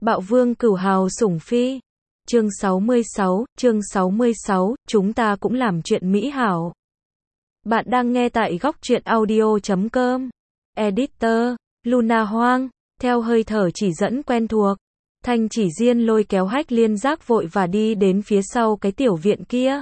Bạo Vương Cửu Hào sủng phi. Chương 66, chúng ta cũng làm chuyện mỹ hảo. Bạn đang nghe tại góc truyện audio.com. Editor, Luna Hoang, theo hơi thở chỉ dẫn quen thuộc. Thanh Chỉ Diên lôi kéo Hách Liên Giác vội và đi đến phía sau cái tiểu viện kia.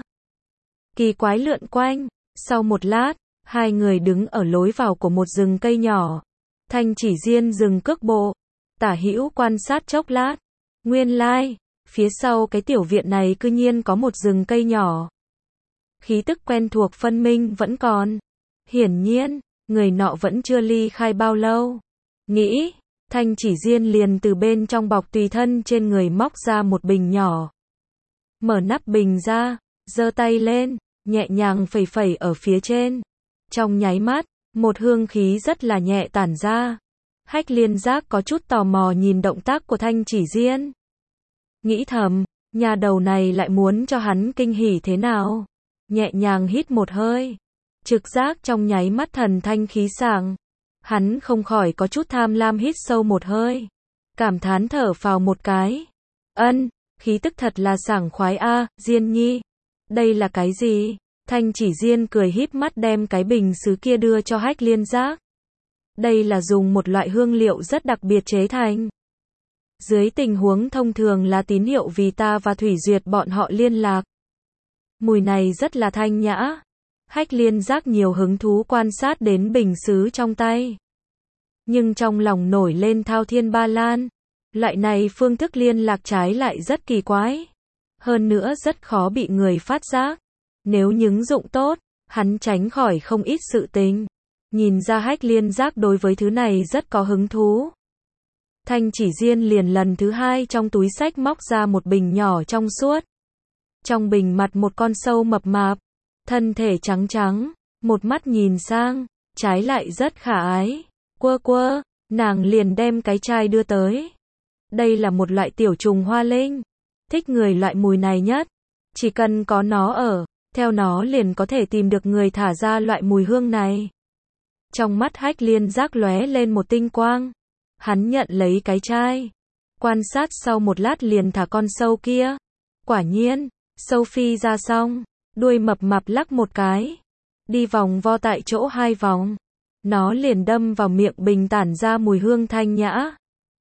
Kỳ quái lượn quanh, sau một lát, hai người đứng ở lối vào của một rừng cây nhỏ. Thanh Chỉ Diên dừng cước bộ, tả hữu quan sát chốc lát. Nguyên lai, phía sau cái tiểu viện này cư nhiên có một rừng cây nhỏ. Khí tức quen thuộc phân minh vẫn còn. Hiển nhiên, người nọ vẫn chưa ly khai bao lâu. Nghĩ, Thanh Chỉ Diên liền từ bên trong bọc tùy thân trên người móc ra một bình nhỏ. Mở nắp bình ra, giơ tay lên, nhẹ nhàng phẩy phẩy ở phía trên. Trong nháy mắt, một hương khí rất là nhẹ tản ra. Hách Liên Giác có chút tò mò nhìn động tác của Thanh Chỉ Diên. Nghĩ thầm, nhà đầu này lại muốn cho hắn kinh hỉ thế nào? Nhẹ nhàng hít một hơi. Trực giác trong nháy mắt thần thanh khí sảng. Hắn không khỏi có chút tham lam hít sâu một hơi. Cảm thán thở phào một cái. Khí tức thật là sảng khoái a, Diên nhi. Đây là cái gì? Thanh Chỉ Diên cười híp mắt đem cái bình sứ kia đưa cho Hách Liên Giác. Đây là dùng một loại hương liệu rất đặc biệt chế thành. Dưới tình huống thông thường là tín hiệu vì ta và Thủy Duyệt bọn họ liên lạc. Mùi này rất là thanh nhã. Hách Liên Giác nhiều hứng thú quan sát đến bình sứ trong tay. Nhưng trong lòng nổi lên thao thiên ba lan. Loại này phương thức liên lạc trái lại rất kỳ quái. Hơn nữa rất khó bị người phát giác. Nếu những dụng tốt, hắn tránh khỏi không ít sự tình. Nhìn ra Hách Liên Giác đối với thứ này rất có hứng thú. Thanh Chỉ Diên liền lần thứ hai trong túi xách móc ra một bình nhỏ trong suốt. Trong bình mặt một con sâu mập mạp, thân thể trắng trắng, một mắt nhìn sang, trái lại rất khả ái. Quơ, nàng liền đem cái chai đưa tới. Đây là một loại tiểu trùng hoa linh, thích người loại mùi này nhất. Chỉ cần có nó ở, theo nó liền có thể tìm được người thả ra loại mùi hương này. Trong mắt Hách Liên Giác lóe lên một tinh quang. Hắn nhận lấy cái chai. Quan sát sau một lát liền thả con sâu kia. Quả nhiên, sâu phi ra xong, đuôi mập mạp lắc một cái. Đi vòng vo tại chỗ 2 vòng. Nó liền đâm vào miệng bình tản ra mùi hương thanh nhã.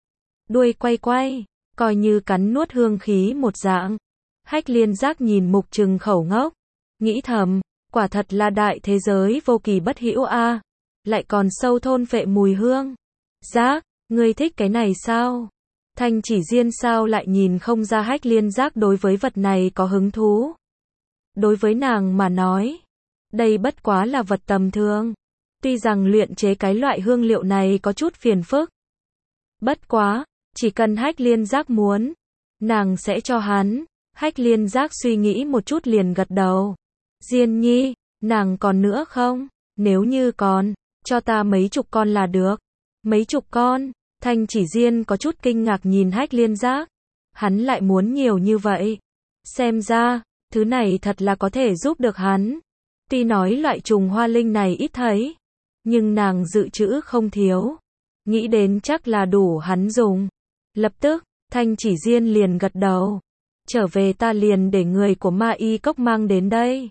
Đuôi quay, coi như cắn nuốt hương khí một dạng. Hách Liên Giác nhìn mục trừng khẩu ngốc. Nghĩ thầm, quả thật là đại thế giới vô kỳ bất hữu a. Lại còn sâu thôn phệ mùi hương. Giác, ngươi thích cái này sao? Thanh Chỉ Diên sao lại nhìn không ra Hách Liên Giác đối với vật này có hứng thú? Đối với nàng mà nói, đây bất quá là vật tầm thường. Tuy rằng luyện chế cái loại hương liệu này có chút phiền phức. Bất quá, chỉ cần Hách Liên Giác muốn, nàng sẽ cho hắn. Hách Liên Giác suy nghĩ một chút liền gật đầu. Diên nhi, nàng còn nữa không? Nếu như còn, cho ta mấy chục con là được. Mấy chục con? Thanh Chỉ Diên có chút kinh ngạc nhìn Hách Liên Giác. Hắn lại muốn nhiều như vậy. Xem ra, thứ này thật là có thể giúp được hắn. Tuy nói loại trùng hoa linh này ít thấy, nhưng nàng dự trữ không thiếu. Nghĩ đến chắc là đủ hắn dùng. Lập tức, Thanh Chỉ Diên liền gật đầu. Trở về ta liền để người của Ma Y Cốc mang đến đây.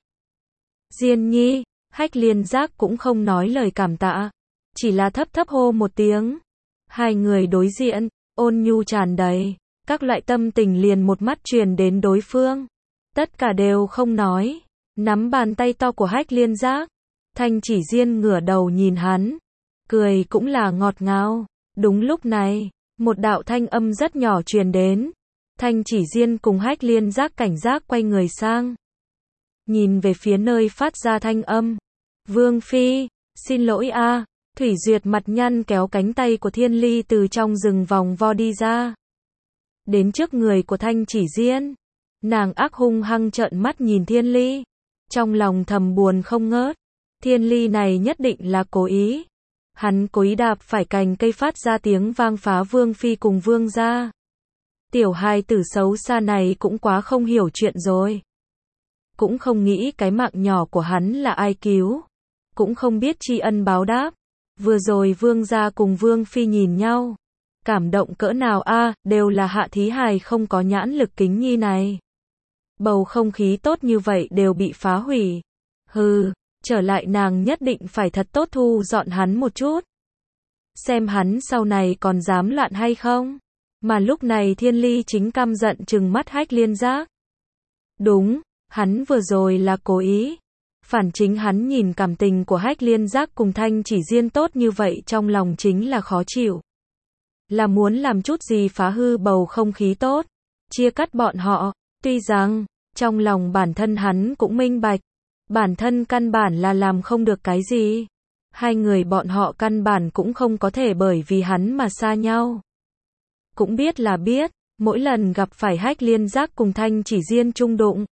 Diên nhi, Hách Liên Giác cũng không nói lời cảm tạ. Chỉ là thấp hô một tiếng. Hai người đối diện, ôn nhu tràn đầy. Các loại tâm tình liền một mắt truyền đến đối phương. Tất cả đều không nói. Nắm bàn tay to của Hách Liên Giác. Thanh Chỉ Diên ngửa đầu nhìn hắn. Cười cũng là ngọt ngào. Đúng lúc này, một đạo thanh âm rất nhỏ truyền đến. Thanh Chỉ Diên cùng Hách Liên Giác cảnh giác quay người sang. Nhìn về phía nơi phát ra thanh âm. Vương Phi, xin lỗi a. Thủy Duyệt mặt nhăn kéo cánh tay của Thiên Ly từ trong rừng vòng vo đi ra. Đến trước người của Thanh Chỉ Diên. Nàng ác hung hăng trợn mắt nhìn Thiên Ly. Trong lòng thầm buồn không ngớt. Thiên Ly này nhất định là cố ý. Hắn cố ý đạp phải cành cây phát ra tiếng vang phá Vương Phi cùng Vương gia. Tiểu hài tử xấu xa này cũng quá không hiểu chuyện rồi. Cũng không nghĩ cái mạng nhỏ của hắn là ai cứu. Cũng không biết tri ân báo đáp. Vừa rồi Vương gia cùng Vương Phi nhìn nhau. cảm động cỡ nào a, đều là Hạ Thí Hài không có nhãn lực kính nhi này. Bầu không khí tốt như vậy đều bị phá hủy. Hừ, trở lại nàng nhất định phải thật tốt thu dọn hắn một chút. Xem hắn sau này còn dám loạn hay không. Mà lúc này Thiên Ly chính căm giận trừng mắt Hách Liên Giác. Đúng, hắn vừa rồi là cố ý. Phản chính hắn nhìn cảm tình của Hách Liên Giác cùng Thanh Chỉ Diên tốt như vậy trong lòng chính là khó chịu. Là muốn làm chút gì phá hư bầu không khí tốt, chia cắt bọn họ. Tuy rằng, trong lòng bản thân hắn cũng minh bạch, bản thân căn bản là làm không được cái gì. Hai người bọn họ căn bản cũng không có thể bởi vì hắn mà xa nhau. Cũng biết là biết, mỗi lần gặp phải Hách Liên Giác cùng Thanh Chỉ Diên chung đụng,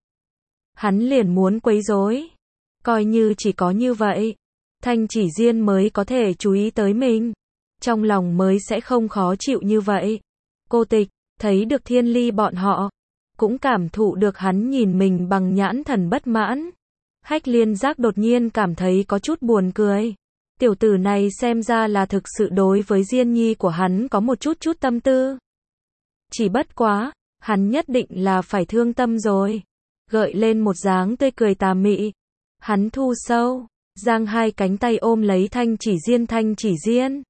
hắn liền muốn quấy rối. Coi như chỉ có như vậy, Thanh Chỉ Diên mới có thể chú ý tới mình, trong lòng mới sẽ không khó chịu như vậy. Cô Tịch, thấy được Thiên Ly bọn họ, cũng cảm thụ được hắn nhìn mình bằng nhãn thần bất mãn. Hách Liên Giác đột nhiên cảm thấy có chút buồn cười. Tiểu tử này xem ra là thực sự đối với Diên Nhi của hắn có một chút tâm tư. Chỉ bất quá, hắn nhất định là phải thương tâm rồi. Gợi lên một dáng tươi cười tà mị. Hắn thu sâu, giang hai cánh tay ôm lấy Thanh Chỉ Diên.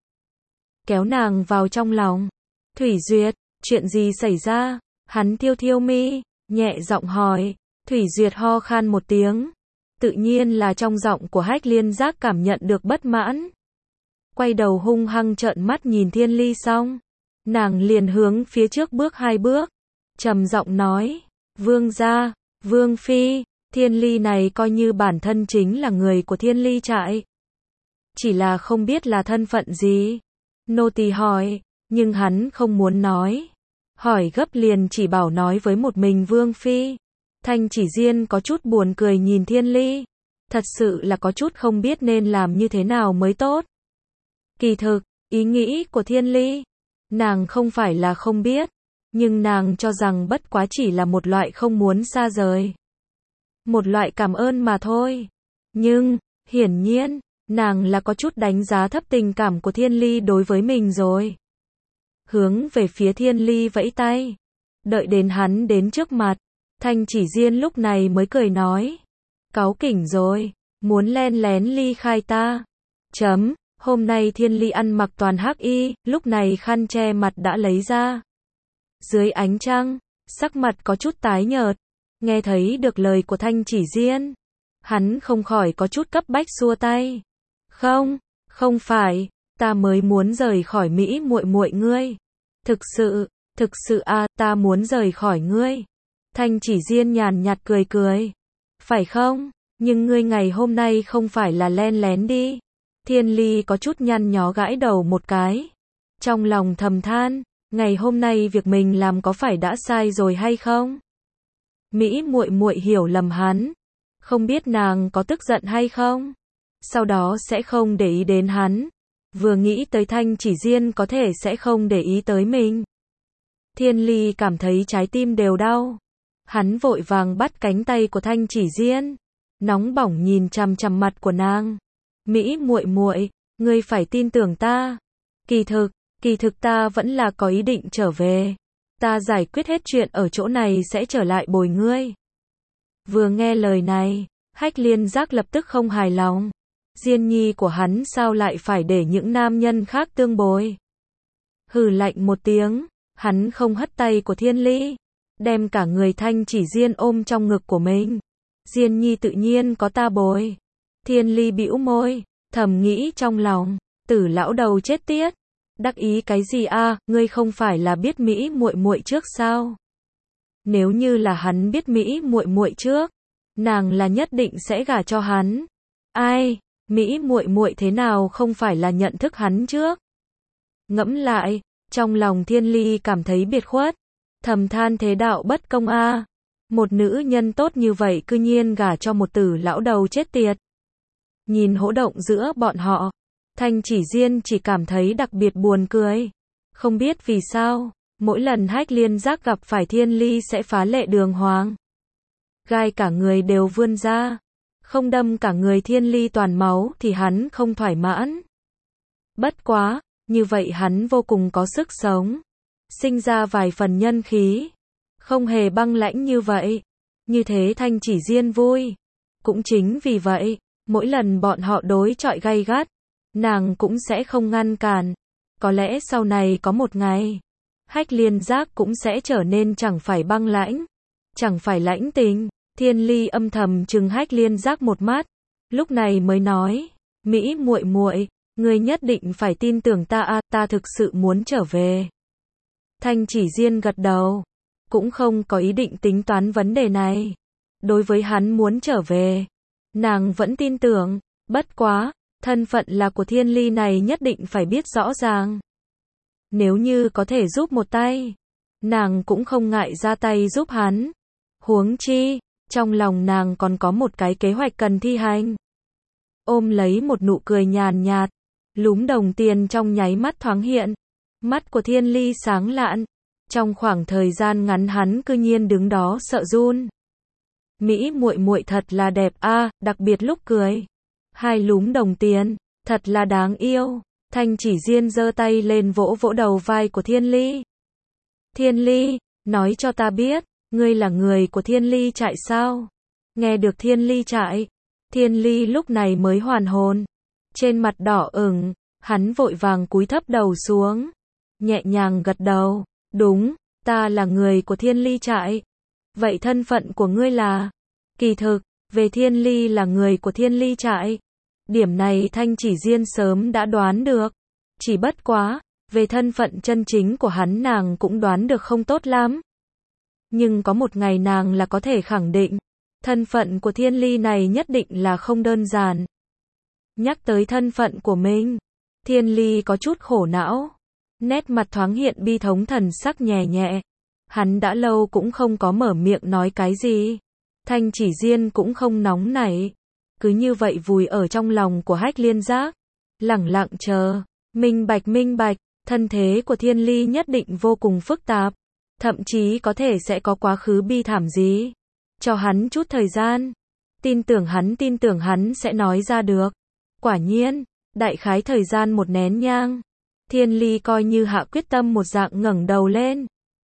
Kéo nàng vào trong lòng. Thủy Duyệt, chuyện gì xảy ra? Hắn thiêu mi, nhẹ giọng hỏi. Thủy Duyệt ho khan một tiếng. Tự nhiên là trong giọng của Hách Liên Giác cảm nhận được bất mãn. Quay đầu hung hăng trợn mắt nhìn Thiên Ly xong. Nàng liền hướng phía trước bước 2 bước. Trầm giọng nói. Vương gia, Vương phi, Thiên Ly này coi như bản thân chính là người của Thiên Ly trại. Chỉ là không biết là thân phận gì. Nô tỳ hỏi, nhưng hắn không muốn nói. Hỏi gấp liền chỉ bảo nói với một mình Vương phi. Thanh Chỉ Diên có chút buồn cười nhìn Thiên Ly. Thật sự là có chút không biết nên làm như thế nào mới tốt. Kỳ thực, ý nghĩ của Thiên Ly, nàng không phải là không biết, nhưng nàng cho rằng bất quá chỉ là một loại không muốn xa rời. Một loại cảm ơn mà thôi. Nhưng, hiển nhiên, nàng là có chút đánh giá thấp tình cảm của Thiên Ly đối với mình rồi. Hướng về phía Thiên Ly vẫy tay. Đợi đến hắn đến trước mặt. Thanh Chỉ Diên lúc này mới cười nói. Cáu kỉnh rồi, muốn len lén ly khai ta. Hôm nay Thiên Ly ăn mặc toàn hắc y, lúc này khăn che mặt đã lấy ra. Dưới ánh trăng, sắc mặt có chút tái nhợt. Nghe thấy được lời của Thanh Chỉ Diên, hắn không khỏi có chút cấp bách xua tay. Không phải, ta mới muốn rời khỏi Mỹ muội muội ngươi. Thực sự ta muốn rời khỏi ngươi. Thanh Chỉ Diên nhàn nhạt cười. Phải không? Nhưng ngươi ngày hôm nay không phải là len lén đi. Thiên Ly có chút nhăn nhó gãi đầu một cái. Trong lòng thầm than, ngày hôm nay việc mình làm có phải đã sai rồi hay không? Mỹ muội muội hiểu lầm hắn. Không biết nàng có tức giận hay không? Sau đó sẽ không để ý đến hắn. Vừa nghĩ tới Thanh Chỉ Diên có thể sẽ không để ý tới mình. Thiên Ly cảm thấy trái tim đều đau. Hắn vội vàng bắt cánh tay của Thanh Chỉ Diên, nóng bỏng nhìn chằm chằm mặt của nàng. Mỹ muội muội, ngươi phải tin tưởng ta. Kỳ thực ta vẫn là có ý định trở về. Ta giải quyết hết chuyện ở chỗ này sẽ trở lại bồi ngươi. Vừa nghe lời này, Hách Liên Giác lập tức không hài lòng. Diên nhi của hắn sao lại phải để những nam nhân khác tương bồi? Hừ lạnh một tiếng, hắn không hất tay của Thiên Ly, đem cả người Thanh Chỉ Diên ôm trong ngực của mình. Diên nhi tự nhiên có ta bồi. Thiên Ly bĩu môi, thầm nghĩ trong lòng, tử lão đầu chết tiết. Đắc ý cái gì a, ngươi không phải là biết Mỹ muội muội trước sao? Nếu như là hắn biết Mỹ muội muội trước, nàng là nhất định sẽ gả cho hắn. Ai, Mỹ muội muội thế nào không phải là nhận thức hắn trước? Ngẫm lại, trong lòng Thiên Ly cảm thấy biệt khuất, thầm than thế đạo bất công a. Một nữ nhân tốt như vậy cư nhiên gả cho một tử lão đầu chết tiệt. Nhìn hỗn động giữa bọn họ, Thanh Chỉ Diên chỉ cảm thấy đặc biệt buồn cười. Không biết vì sao, mỗi lần Hách Liên Giác gặp phải Thiên Ly sẽ phá lệ đường hoàng. Gai cả người đều vươn ra. Không đâm cả người Thiên Ly toàn máu thì hắn không thoải mãn. Bất quá, Như vậy hắn vô cùng có sức sống, sinh ra vài phần nhân khí, không hề băng lãnh như vậy. Như thế Thanh Chỉ Diên vui. Cũng chính vì vậy, mỗi lần bọn họ đối chọi gay gắt, nàng cũng sẽ không ngăn cản. Có lẽ sau này có một ngày, Hách Liên Giác cũng sẽ trở nên chẳng phải băng lãnh, chẳng phải lãnh tình. Thiên Ly âm thầm trừng Hách Liên Giác một mắt, lúc này mới nói, Mỹ muội muội, ngươi nhất định phải tin tưởng ta a, ta thực sự muốn trở về. Thanh Chỉ Diên gật đầu, cũng không có ý định tính toán vấn đề này. Đối với hắn muốn trở về, nàng vẫn tin tưởng, bất quá, thân phận là của Thiên Ly này nhất định phải biết rõ ràng. Nếu như có thể giúp một tay, nàng cũng không ngại ra tay giúp hắn. Huống chi, trong lòng nàng còn có một cái kế hoạch cần thi hành. Ôm lấy một nụ cười nhàn nhạt, lúm đồng tiền trong nháy mắt thoáng hiện. Mắt của Thiên Ly sáng lạn. Trong khoảng thời gian ngắn hắn cư nhiên đứng đó sợ run. Mỹ muội muội thật là đẹp a, đặc biệt lúc cười. Hai lúm đồng tiền, thật là đáng yêu. Thanh Chỉ Diên giơ tay lên vỗ vỗ đầu vai của Thiên Ly. Thiên Ly, nói cho ta biết, ngươi là người của Thiên Ly trại sao? Nghe được Thiên Ly trại, Thiên Ly lúc này mới hoàn hồn. Trên mặt đỏ ửng, hắn vội vàng cúi thấp đầu xuống, nhẹ nhàng gật đầu. Đúng, ta là người của Thiên Ly trại. Vậy thân phận của ngươi là? Kỳ thực, về Thiên Ly là người của Thiên Ly trại. Điểm này Thanh Chỉ Diên sớm đã đoán được. Chỉ bất quá, về thân phận chân chính của hắn nàng cũng đoán được không tốt lắm. Nhưng có một ngày nàng là có thể khẳng định, thân phận của Thiên Ly này nhất định là không đơn giản. Nhắc tới thân phận của mình, Thiên Ly có chút khổ não. Nét mặt thoáng hiện bi thống, thần sắc nhẹ nhẹ. Hắn đã lâu cũng không có mở miệng nói cái gì. Thanh Chỉ Diên cũng không nóng nảy. Cứ như vậy vùi ở trong lòng của Hách Liên Giác. Lẳng lặng chờ. Minh bạch, thân thế của Thiên Ly nhất định vô cùng phức tạp. Thậm chí có thể sẽ có quá khứ bi thảm gì. Cho hắn chút thời gian. Tin tưởng hắn sẽ nói ra được. Quả nhiên, đại khái thời gian một nén nhang. Thiên Ly coi như hạ quyết tâm một dạng ngẩng đầu lên.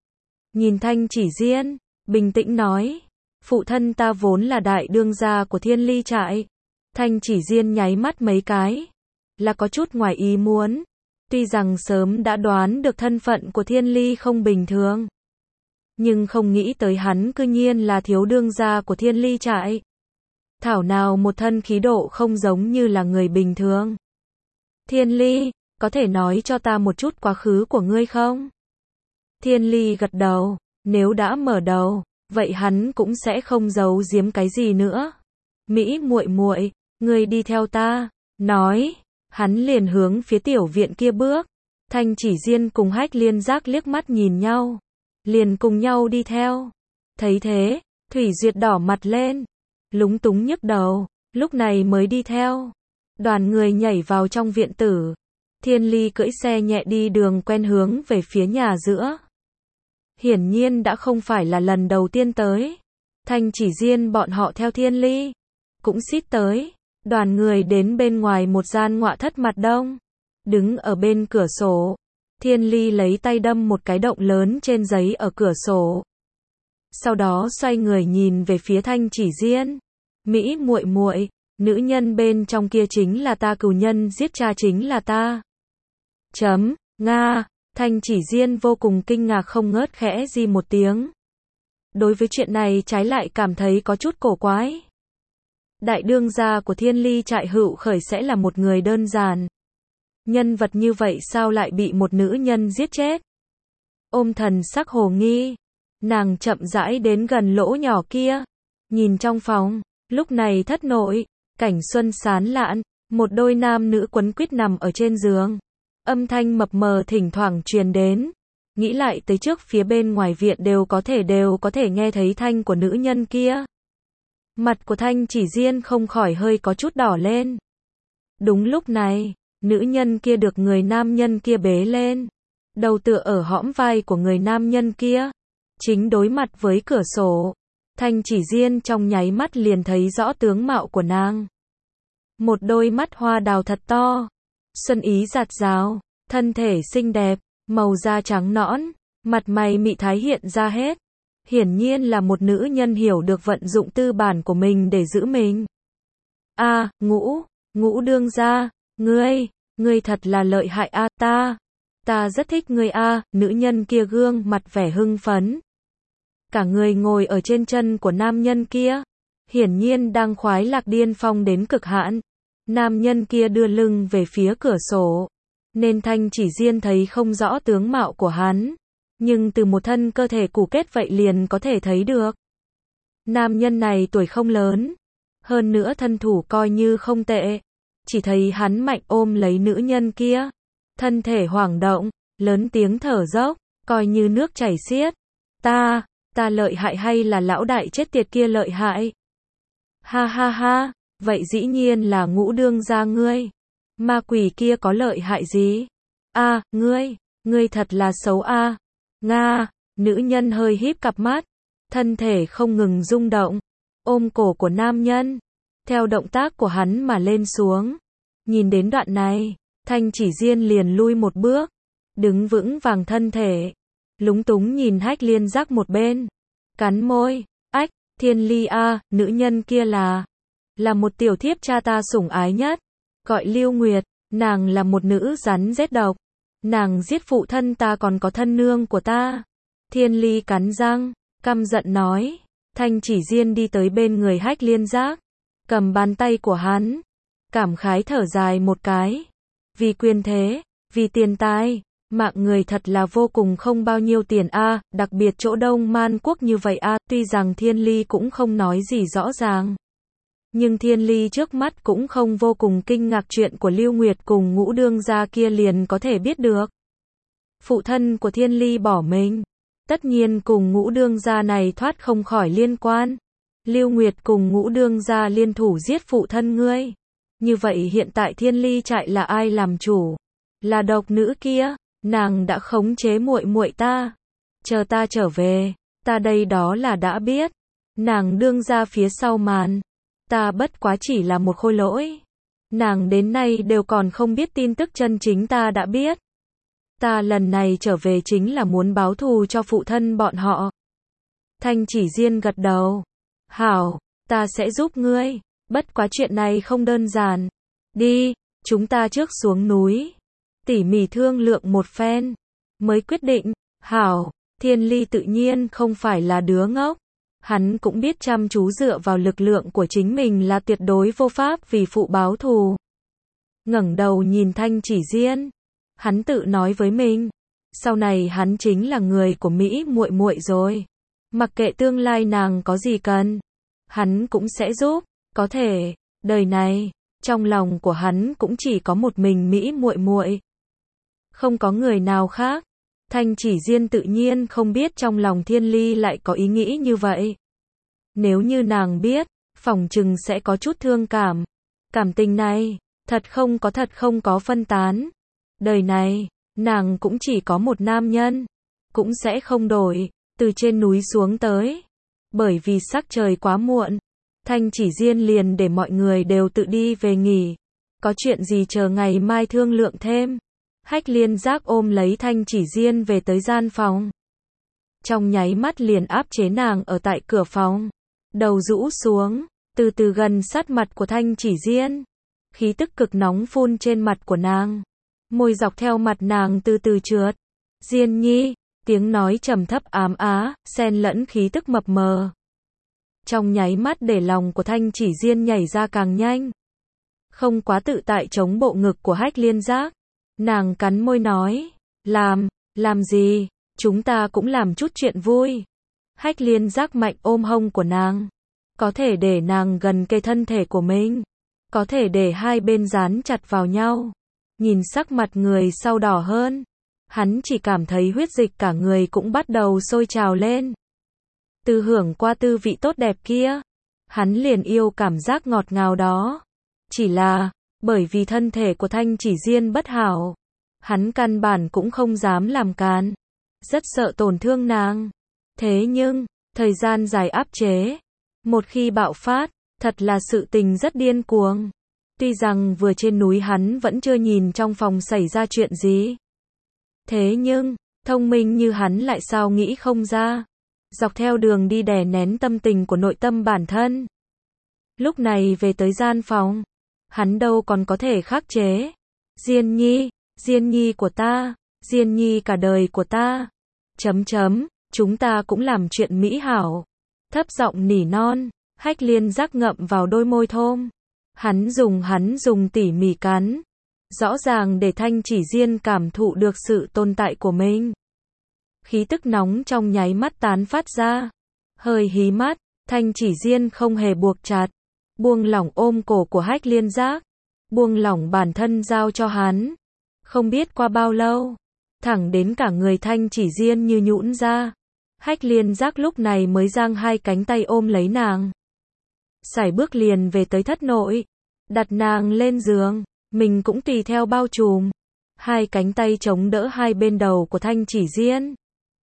Nhìn Thanh Chỉ Diên, bình tĩnh nói. Phụ thân ta vốn là đại đương gia của Thiên Ly trại. Thanh Chỉ Diên nháy mắt mấy cái. Là có chút ngoài ý muốn. Tuy rằng sớm đã đoán được thân phận của Thiên Ly không bình thường. Nhưng không nghĩ tới hắn cư nhiên là thiếu đương gia của Thiên Ly trại. Thảo nào một thân khí độ không giống như là người bình thường. Thiên Ly, có thể nói cho ta một chút quá khứ của ngươi không? Thiên Ly gật đầu, nếu đã mở đầu, vậy hắn cũng sẽ không giấu giếm cái gì nữa. Mỹ muội muội, ngươi đi theo ta, nói, hắn liền hướng phía tiểu viện kia bước. Thanh Chỉ Diên cùng Hách Liên Giác liếc mắt nhìn nhau, liền cùng nhau đi theo. Thấy thế, Thủy Duyệt đỏ mặt lên, lúng túng nhức đầu, lúc này mới đi theo. Đoàn người nhảy vào trong viện tử. Thiên Ly cưỡi xe nhẹ đi đường quen hướng về phía nhà giữa. Hiển nhiên đã không phải là lần đầu tiên tới. Thanh Chỉ Diên bọn họ theo Thiên Ly cũng xít tới. Đoàn người đến bên ngoài một gian ngọa thất mặt đông. Đứng ở bên cửa sổ, Thiên Ly lấy tay đâm một cái động lớn trên giấy ở cửa sổ. Sau đó xoay người nhìn về phía Thanh Chỉ Diên. Mỹ muội muội, nữ nhân bên trong kia chính là ta, cừu nhân giết cha chính là ta. Nga, Thanh Chỉ Diên vô cùng kinh ngạc không ngớt khẽ di một tiếng. Đối với chuyện này trái lại cảm thấy có chút cổ quái. Đại đương gia của Thiên Ly trại Hữu Khởi sẽ là một người đơn giản. Nhân vật như vậy sao lại bị một nữ nhân giết chết? Ôm thần sắc hồ nghi, nàng chậm rãi đến gần lỗ nhỏ kia. Nhìn trong phòng, lúc này thất nội, cảnh xuân sán lạn, một đôi nam nữ quấn quýt nằm ở trên giường. Âm thanh mập mờ thỉnh thoảng truyền đến. Nghĩ lại tới trước phía bên ngoài viện đều có thể nghe thấy thanh của nữ nhân kia. Mặt của Thanh Chỉ Diên không khỏi hơi có chút đỏ lên. Đúng lúc này, nữ nhân kia được người nam nhân kia bế lên. Đầu tựa ở hõm vai của người nam nhân kia. Chính đối mặt với cửa sổ. Thanh Chỉ Diên trong nháy mắt liền thấy rõ tướng mạo của nàng. Một đôi mắt hoa đào thật to. Xuân ý dạt dào, thân thể xinh đẹp, màu da trắng nõn, mặt mày mị thái hiện ra hết. Hiển nhiên là một nữ nhân hiểu được vận dụng tư bản của mình để giữ mình. Ngũ đương gia, ngươi thật là lợi hại ta rất thích ngươi nữ nhân kia gương mặt vẻ hưng phấn. Cả người ngồi ở trên chân của nam nhân kia, hiển nhiên đang khoái lạc điên phong đến cực hạn. Nam nhân kia đưa lưng về phía cửa sổ, nên Thanh Chỉ Diên thấy không rõ tướng mạo của hắn, nhưng từ một thân cơ thể củ kết vậy liền có thể thấy được. Nam nhân này tuổi không lớn, hơn nữa thân thủ coi như không tệ, chỉ thấy hắn mạnh ôm lấy nữ nhân kia, thân thể hoảng động, lớn tiếng thở dốc, coi như nước chảy xiết. Ta lợi hại hay là lão đại chết tiệt kia lợi hại? Ha ha ha, vậy dĩ nhiên là Ngũ đương gia ngươi. Ma quỷ kia có lợi hại gì? Ngươi thật là xấu Nga, nữ nhân hơi híp cặp mắt, thân thể không ngừng rung động, ôm cổ của nam nhân, theo động tác của hắn mà lên xuống. Nhìn đến đoạn này, Thanh Chỉ Diên liền lui một bước, đứng vững vàng thân thể, lúng túng nhìn Hách Liên Giác một bên, cắn môi, Thiên Ly nữ nhân kia là một tiểu thiếp cha ta sủng ái nhất, gọi Lưu Nguyệt, nàng là một nữ rắn rết độc, nàng giết phụ thân ta còn có thân nương của ta. Thiên Ly cắn răng, căm giận nói. Thanh Chỉ Diên đi tới bên người Hách Liên Giác, cầm bàn tay của hắn, cảm khái thở dài một cái. Vì quyền thế, vì tiền tài, mạng người thật là vô cùng không bao nhiêu tiền đặc biệt chỗ Đông Man Quốc như vậy tuy rằng Thiên Ly cũng không nói gì rõ ràng. Nhưng Thiên Ly trước mắt cũng không vô cùng kinh ngạc chuyện của Lưu Nguyệt cùng Ngũ đương gia kia liền có thể biết được. Phụ thân của Thiên Ly bỏ mình, tất nhiên cùng Ngũ đương gia này thoát không khỏi liên quan. Lưu Nguyệt cùng Ngũ đương gia liên thủ giết phụ thân ngươi. Như vậy hiện tại Thiên Ly trại là ai làm chủ? Là độc nữ kia, nàng đã khống chế muội muội ta. Chờ ta trở về, ta đây đó là đã biết. Nàng đương ra phía sau màn. Ta bất quá chỉ là một khôi lỗi. Nàng đến nay đều còn không biết tin tức chân chính ta đã biết. Ta lần này trở về chính là muốn báo thù cho phụ thân bọn họ. Thanh Chỉ Diên gật đầu. Hảo, ta sẽ giúp ngươi. Bất quá chuyện này không đơn giản. Đi, chúng ta trước xuống núi. Tỉ mỉ thương lượng một phen. Mới quyết định. Hảo, Thiên Ly tự nhiên không phải là đứa ngốc. Hắn cũng biết chăm chú dựa vào lực lượng của chính mình là tuyệt đối vô pháp vì phụ báo thù. Ngẩng đầu nhìn Thanh Chỉ Diên, hắn tự nói với mình, sau này hắn chính là người của Mỹ muội muội rồi. Mặc kệ tương lai nàng có gì cần, hắn cũng sẽ giúp, có thể, đời này, trong lòng của hắn cũng chỉ có một mình Mỹ muội muội. Không có người nào khác. Thanh Chỉ Diên tự nhiên không biết trong lòng Thiên Ly lại có ý nghĩ như vậy. Nếu như nàng biết, phỏng chừng sẽ có chút thương cảm. Cảm tình này, thật không có phân tán. Đời này, nàng cũng chỉ có một nam nhân. Cũng sẽ không đổi, từ trên núi xuống tới. Bởi vì sắc trời quá muộn. Thanh Chỉ Diên liền để mọi người đều tự đi về nghỉ. Có chuyện gì chờ ngày mai thương lượng thêm. Hách Liên Giác ôm lấy Thanh Chỉ Diên về tới gian phòng. Trong nháy mắt liền áp chế nàng ở tại cửa phòng. Đầu rũ xuống, từ từ gần sát mặt của Thanh Chỉ Diên. Khí tức cực nóng phun trên mặt của nàng. Môi dọc theo mặt nàng từ từ trượt. Diên nhi, tiếng nói trầm thấp ám xen lẫn khí tức mập mờ. Trong nháy mắt để lòng của Thanh Chỉ Diên nhảy ra càng nhanh. Không quá tự tại chống bộ ngực của Hách Liên Giác. Nàng cắn môi nói, làm gì, chúng ta cũng làm chút chuyện vui. Hách Liên Giác mạnh ôm hông của nàng. Có thể để nàng gần cây thân thể của mình. Có thể để hai bên dán chặt vào nhau. Nhìn sắc mặt người sau đỏ hơn. Hắn chỉ cảm thấy huyết dịch cả người cũng bắt đầu sôi trào lên. Từ hưởng qua tư vị tốt đẹp kia. Hắn liền yêu cảm giác ngọt ngào đó. Chỉ là, bởi vì thân thể của Thanh Chỉ Diên bất hảo. Hắn căn bản cũng không dám làm càn. Rất sợ tổn thương nàng. Thế nhưng, thời gian dài áp chế. Một khi bạo phát, thật là sự tình rất điên cuồng. Tuy rằng vừa trên núi hắn vẫn chưa nhìn trong phòng xảy ra chuyện gì. Thế nhưng, thông minh như hắn lại sao nghĩ không ra. Dọc theo đường đi đè nén tâm tình của nội tâm bản thân. Lúc này về tới gian phòng, hắn đâu còn có thể khắc chế. Diên nhi của ta, Diên nhi cả đời của ta. Chúng ta cũng làm chuyện mỹ hảo. Thấp giọng nỉ non, Hách Liên Giác ngậm vào đôi môi thơm. Hắn dùng tỉ mỉ cắn. Rõ ràng để Thanh Chỉ Diên cảm thụ được sự tồn tại của mình. Khí tức nóng trong nháy mắt tán phát ra. Hơi hí mắt, Thanh Chỉ Diên không hề buộc chặt. Buông lỏng ôm cổ của Hách Liên Giác. Buông lỏng bản thân giao cho hắn. Không biết qua bao lâu, thẳng đến cả người Thanh Chỉ Diên như nhũn ra. Hách Liên Giác lúc này mới giang hai cánh tay ôm lấy nàng. Sải bước liền về tới thất nội. Đặt nàng lên giường, mình cũng tùy theo bao trùm. Hai cánh tay chống đỡ hai bên đầu của Thanh Chỉ Diên.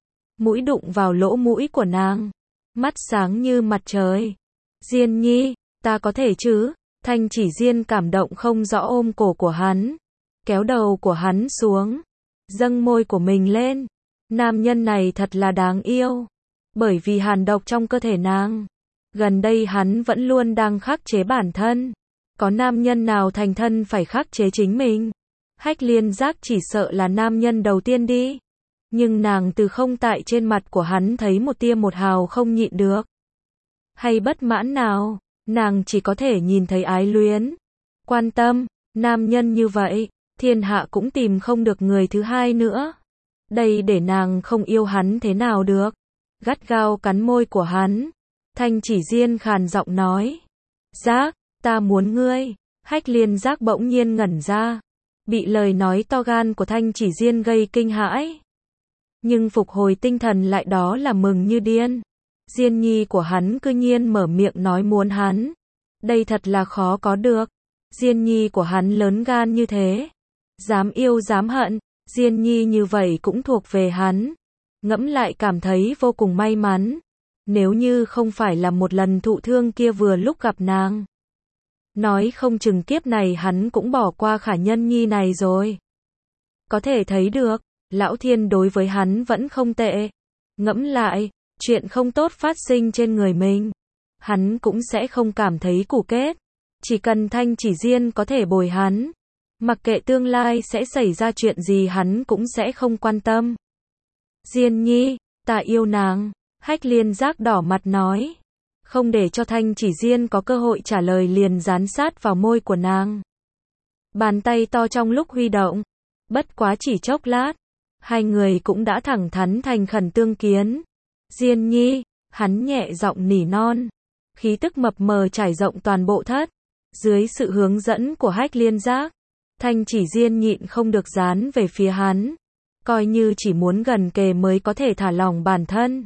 Mũi đụng vào lỗ mũi của nàng. Mắt sáng như mặt trời. Diên nhi, ta có thể chứ? Thanh Chỉ Diên cảm động không rõ ôm cổ của hắn. Kéo đầu của hắn xuống. Dâng môi của mình lên. Nam nhân này thật là đáng yêu. Bởi vì hàn độc trong cơ thể nàng. Gần đây hắn vẫn luôn đang khắc chế bản thân. Có nam nhân nào thành thân phải khắc chế chính mình? Hách Liên Giác chỉ sợ là nam nhân đầu tiên đi. Nhưng nàng từ không tại trên mặt của hắn thấy một tia một hào không nhịn được. Hay bất mãn nào, nàng chỉ có thể nhìn thấy ái luyến. Quan tâm, nam nhân như vậy, thiên hạ cũng tìm không được người thứ hai nữa. Đây để nàng không yêu hắn thế nào được. Gắt gao cắn môi của hắn. Thanh Chỉ Diên khàn giọng nói. Giác, ta muốn ngươi. Hách Liên Giác bỗng nhiên ngẩn ra. Bị lời nói to gan của Thanh Chỉ Diên gây kinh hãi. Nhưng phục hồi tinh thần lại đó là mừng như điên. Diên nhi của hắn cư nhiên mở miệng nói muốn hắn. Đây thật là khó có được. Diên nhi của hắn lớn gan như thế. Dám yêu dám hận. Diên nhi như vậy cũng thuộc về hắn. Ngẫm lại cảm thấy vô cùng may mắn. Nếu như không phải là một lần thụ thương kia vừa lúc gặp nàng. Nói không chừng kiếp này hắn cũng bỏ qua khả nhân nhi này rồi. Có thể thấy được, Lão Thiên đối với hắn vẫn không tệ. Ngẫm lại, chuyện không tốt phát sinh trên người mình. Hắn cũng sẽ không cảm thấy củ kết. Chỉ cần Thanh Chỉ Diên có thể bồi hắn. Mặc kệ tương lai sẽ xảy ra chuyện gì hắn cũng sẽ không quan tâm. Diên nhi, ta yêu nàng. Hách Liên Giác đỏ mặt nói. Không để cho Thanh Chỉ Diên có cơ hội trả lời liền dán sát vào môi của nàng. Bàn tay to trong lúc huy động. Bất quá chỉ chốc lát. Hai người cũng đã thẳng thắn thành khẩn tương kiến. Diên nhi, hắn nhẹ giọng nỉ non. Khí tức mập mờ trải rộng toàn bộ thất. Dưới sự hướng dẫn của Hách Liên Giác. Thanh Chỉ Diên nhịn không được dán về phía hắn. Coi như chỉ muốn gần kề mới có thể thả lỏng bản thân.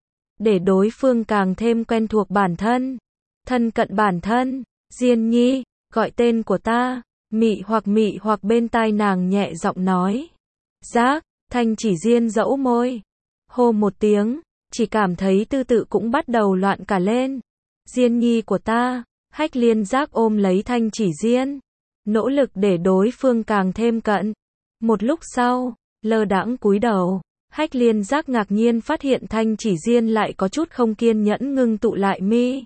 Để đối phương càng thêm quen thuộc bản thân. Thân cận bản thân. Diên nhi, gọi tên của ta. Mị hoặc bên tai nàng nhẹ giọng nói. Giác, Thanh Chỉ Diên dẫu môi. Hô một tiếng, chỉ cảm thấy tư tự cũng bắt đầu loạn cả lên. Diên nhi của ta. Hách Liên Giác ôm lấy Thanh Chỉ Diên. Nỗ lực để đối phương càng thêm cận. Một lúc sau, lơ đãng cúi đầu. Hách Liên Giác ngạc nhiên phát hiện Thanh Chỉ Diên lại có chút không kiên nhẫn ngưng tụ lại mi.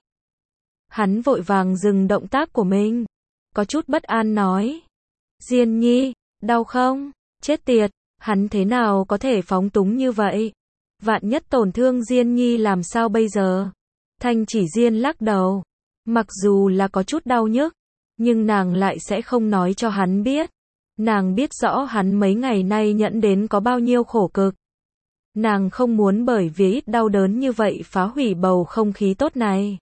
Hắn vội vàng dừng động tác của mình. Có chút bất an nói. Diên nhi, đau không? Chết tiệt, hắn thế nào có thể phóng túng như vậy? Vạn nhất tổn thương Diên nhi làm sao bây giờ? Thanh Chỉ Diên lắc đầu. Mặc dù là có chút đau nhức, nhưng nàng lại sẽ không nói cho hắn biết. Nàng biết rõ hắn mấy ngày nay nhẫn đến có bao nhiêu khổ cực. Nàng không muốn bởi vì ít đau đớn như vậy phá hủy bầu không khí tốt này.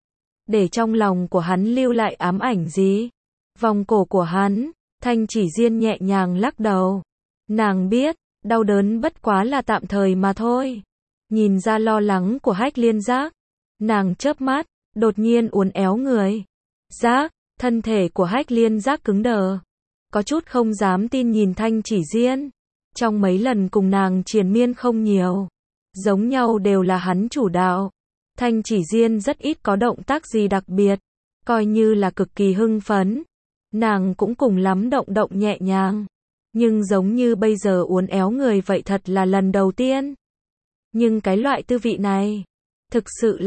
Để trong lòng của hắn lưu lại ám ảnh gì? Vòng cổ của hắn, Thanh Chỉ Diên nhẹ nhàng lắc đầu. Nàng biết, đau đớn bất quá là tạm thời mà thôi. Nhìn ra lo lắng của Hách Liên Giác. Nàng chớp mắt, đột nhiên uốn éo người. Giác, thân thể của Hách Liên Giác cứng đờ. Có chút không dám tin nhìn Thanh Chỉ Diên. Trong mấy lần cùng nàng triền miên không nhiều. Giống nhau đều là hắn chủ đạo. Thanh Chỉ Diên rất ít có động tác gì đặc biệt. Coi như là cực kỳ hưng phấn. nàng cũng cùng lắm động động nhẹ nhàng. Nhưng giống như bây giờ uốn éo người vậy thật là lần đầu tiên. Nhưng cái loại tư vị này, thực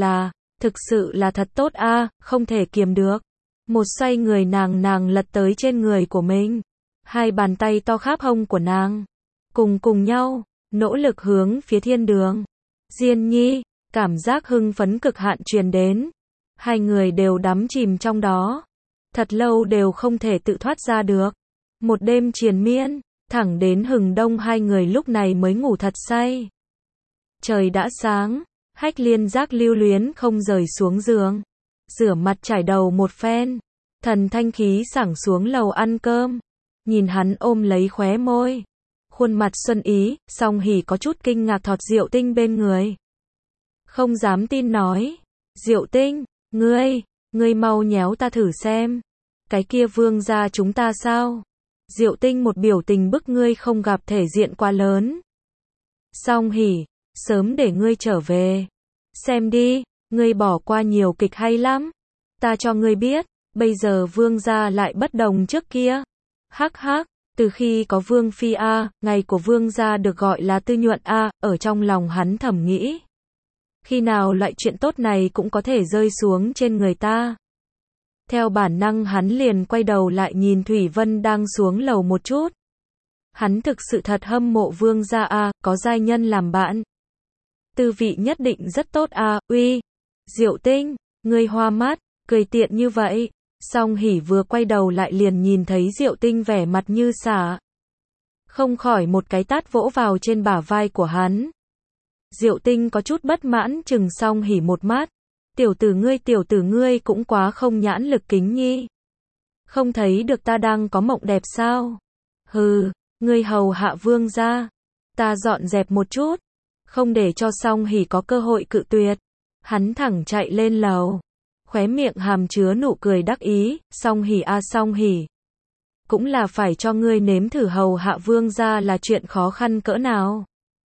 sự là thật tốt a, không thể kiềm được. Một xoay người nàng lật tới trên người của mình. Hai bàn tay to kháp hông của nàng. Cùng nhau, nỗ lực hướng phía thiên đường. Diên Nhi, cảm giác hưng phấn cực hạn truyền đến. Hai người đều đắm chìm trong đó. Thật lâu đều không thể tự thoát ra được. Một đêm triền miên, thẳng đến hừng đông hai người lúc này mới ngủ thật say. Trời đã sáng, Hách Liên Giác lưu luyến không rời xuống giường. Rửa mặt trải đầu một phen. Thần thanh khí sảng xuống lầu ăn cơm. Nhìn hắn ôm lấy khóe môi. Khuôn mặt xuân ý, Song Hỉ có chút kinh ngạc thọt Diệu Tinh bên người. Không dám tin nói. Diệu Tinh, ngươi mau nhéo ta thử xem. Cái kia vương gia chúng ta sao? Diệu Tinh một biểu tình bức ngươi không gặp thể diện quá lớn. Song Hỉ, sớm để ngươi trở về. Xem đi, ngươi bỏ qua nhiều kịch hay lắm. Ta cho ngươi biết, bây giờ vương gia lại bất đồng trước kia. Hắc hắc, từ khi có vương phi a, ngày của vương gia được gọi là tư nhuận a, ở trong lòng hắn thầm nghĩ. Khi nào loại chuyện tốt này cũng có thể rơi xuống trên người ta. Theo bản năng hắn liền quay đầu lại nhìn Thủy Vân đang xuống lầu một chút. Hắn thực sự thật hâm mộ vương gia a, có giai nhân làm bạn. Tư vị nhất định rất tốt a, uy. Diệu Tinh, ngươi hoa mắt, cười tiện như vậy. Song Hỉ vừa quay đầu lại liền nhìn thấy Diệu Tinh vẻ mặt như xả. Không khỏi một cái tát vỗ vào trên bả vai của hắn. Diệu Tinh có chút bất mãn chừng Song Hỉ một mắt. Tiểu tử ngươi cũng quá không nhãn lực kính nhi. Không thấy được ta đang có mộng đẹp sao? Hừ, ngươi hầu hạ vương gia. Ta dọn dẹp một chút. Không để cho Song Hỉ có cơ hội cự tuyệt. Hắn thẳng chạy lên lầu. Khóe miệng hàm chứa nụ cười đắc ý. Song Hỉ a Song Hỉ. Cũng là phải cho ngươi nếm thử hầu hạ vương gia là chuyện khó khăn cỡ nào.